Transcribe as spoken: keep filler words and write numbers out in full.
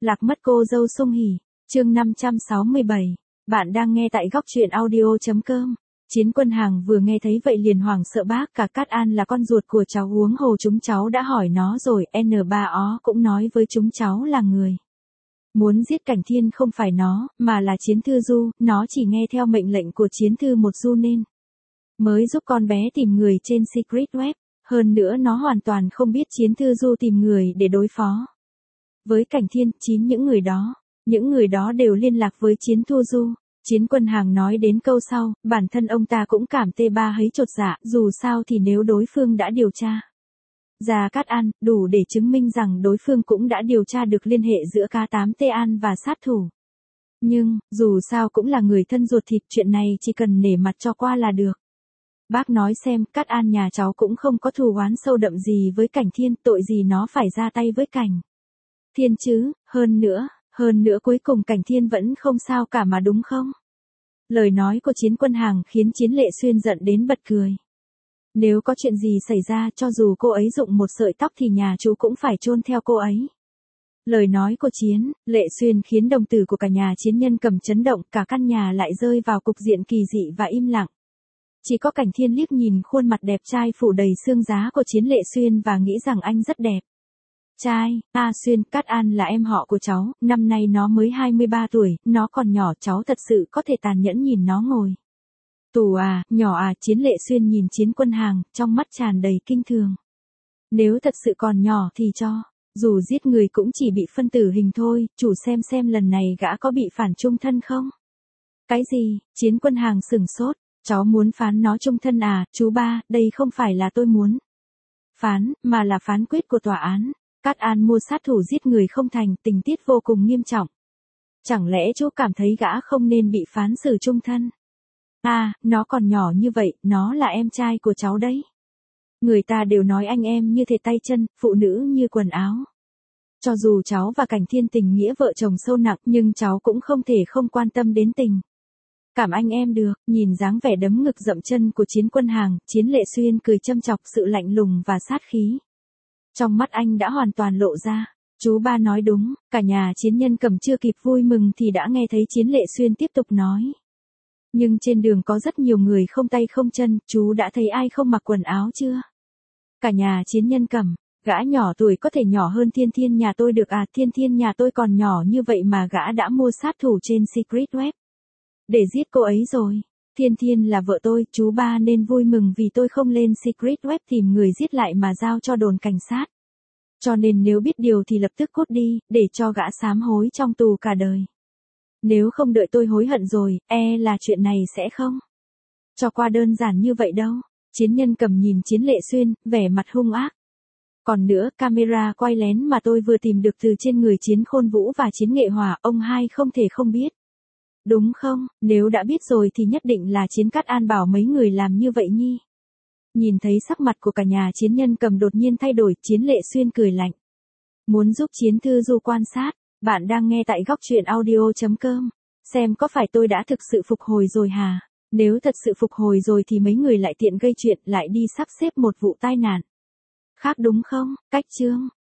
Lạc mất cô dâu Sung Hỉ, chương năm trăm sáu mươi bảy. Bạn đang nghe tại góc truyện audio.com. Chiến Quân Hàng vừa nghe thấy vậy liền hoảng sợ bác cả Cát An là con ruột của cháu, huống hồ chúng cháu đã hỏi nó rồi, N ba ó cũng nói với chúng cháu là người muốn giết Cảnh Thiên không phải nó, mà là Chiến Thư Du, nó chỉ nghe theo mệnh lệnh của Chiến Thư một Du nên mới giúp con bé tìm người trên Secret Web, hơn nữa nó hoàn toàn không biết Chiến Thư Du tìm người để đối phó với Cảnh Thiên. Chín những người đó, những người đó đều liên lạc với Chiến Thư Du. Chiến Quân Hàng nói đến câu sau, bản thân ông ta cũng cảm tê ba hấy chột dạ, dù sao thì nếu đối phương đã điều tra ra Cát An, đủ để chứng minh rằng đối phương cũng đã điều tra được liên hệ giữa K tám T An và sát thủ. Nhưng, dù sao cũng là người thân ruột thịt, chuyện này chỉ cần nể mặt cho qua là được. Bác nói xem, Cát An nhà cháu cũng không có thù oán sâu đậm gì với Cảnh Thiên, tội gì nó phải ra tay với Cảnh Thiên chứ, hơn nữa, hơn nữa cuối cùng Cảnh Thiên vẫn không sao cả mà đúng không? Lời nói của Chiến Quân Hàng khiến Chiến Lệ Xuyên giận đến bật cười. Nếu có chuyện gì xảy ra, cho dù cô ấy dụng một sợi tóc thì nhà chú cũng phải chôn theo cô ấy. Lời nói của Chiến Lệ Xuyên khiến đồng tử của cả nhà Chiến Nhân Cầm chấn động, cả căn nhà lại rơi vào cục diện kỳ dị và im lặng. Chỉ có Cảnh Thiên liếc nhìn khuôn mặt đẹp trai phủ đầy xương giá của Chiến Lệ Xuyên và nghĩ rằng anh rất đẹp trai. A Xuyên, Cát An là em họ của cháu, năm nay nó mới hai mươi ba tuổi, nó còn nhỏ, cháu thật sự có thể tàn nhẫn nhìn nó ngồi tù à, nhỏ à? Chiến Lệ Xuyên nhìn Chiến Quân Hàng, trong mắt tràn đầy kinh thường. Nếu thật sự còn nhỏ thì cho dù giết người cũng chỉ bị phân tử hình thôi, chủ xem xem lần này gã có bị phản chung thân không? Cái gì? Chiến Quân Hàng sửng sốt. Cháu muốn phán nó chung thân à? Chú ba, đây không phải là tôi muốn phán, mà là phán quyết của tòa án. Cát An mua sát thủ giết người không thành, tình tiết vô cùng nghiêm trọng. Chẳng lẽ chú cảm thấy gã không nên bị phán xử chung thân? À, nó còn nhỏ như vậy, nó là em trai của cháu đấy. Người ta đều nói anh em như thể tay chân, phụ nữ như quần áo. Cho dù cháu và Cảnh Thiên tình nghĩa vợ chồng sâu nặng, nhưng cháu cũng không thể không quan tâm đến tình cảm anh em được. Nhìn dáng vẻ đấm ngực dậm chân của Chiến Quân Hàng, Chiến Lệ Xuyên cười châm chọc sự lạnh lùng và sát khí trong mắt anh đã hoàn toàn lộ ra. Chú ba nói đúng, cả nhà Chiến Nhân Cầm chưa kịp vui mừng thì đã nghe thấy Chiến Lệ Xuyên tiếp tục nói. Nhưng trên đường có rất nhiều người không tay không chân, chú đã thấy ai không mặc quần áo chưa? Cả nhà Chiến Nhân Cầm, gã nhỏ tuổi có thể nhỏ hơn Thiên Thiên nhà tôi được à? Thiên Thiên nhà tôi còn nhỏ như vậy mà gã đã mua sát thủ trên Secret Web để giết cô ấy rồi. Thiên Thiên là vợ tôi, chú ba nên vui mừng vì tôi không lên Secret Web tìm người giết lại mà giao cho đồn cảnh sát. Cho nên nếu biết điều thì lập tức cút đi, để cho gã sám hối trong tù cả đời. Nếu không đợi tôi hối hận rồi, e là chuyện này sẽ không cho qua đơn giản như vậy đâu. Chiến Nhân Cầm nhìn Chiến Lệ Xuyên, vẻ mặt hung ác. Còn nữa, camera quay lén mà tôi vừa tìm được từ trên người Chiến Khôn Vũ và Chiến Nghệ Hòa, ông hai không thể không biết. Đúng không? Nếu đã biết rồi thì nhất định là Chiến Cát An bảo mấy người làm như vậy nhi. Nhìn thấy sắc mặt của cả nhà Chiến Nhân Cầm đột nhiên thay đổi, Chiến Lệ Xuyên cười lạnh. Muốn giúp Chiến Thư Du quan sát, bạn đang nghe tại góc truyện audio.com. Xem có phải tôi đã thực sự phục hồi rồi hả? Nếu thật sự phục hồi rồi thì mấy người lại tiện gây chuyện, lại đi sắp xếp một vụ tai nạn khác đúng không? Cách chương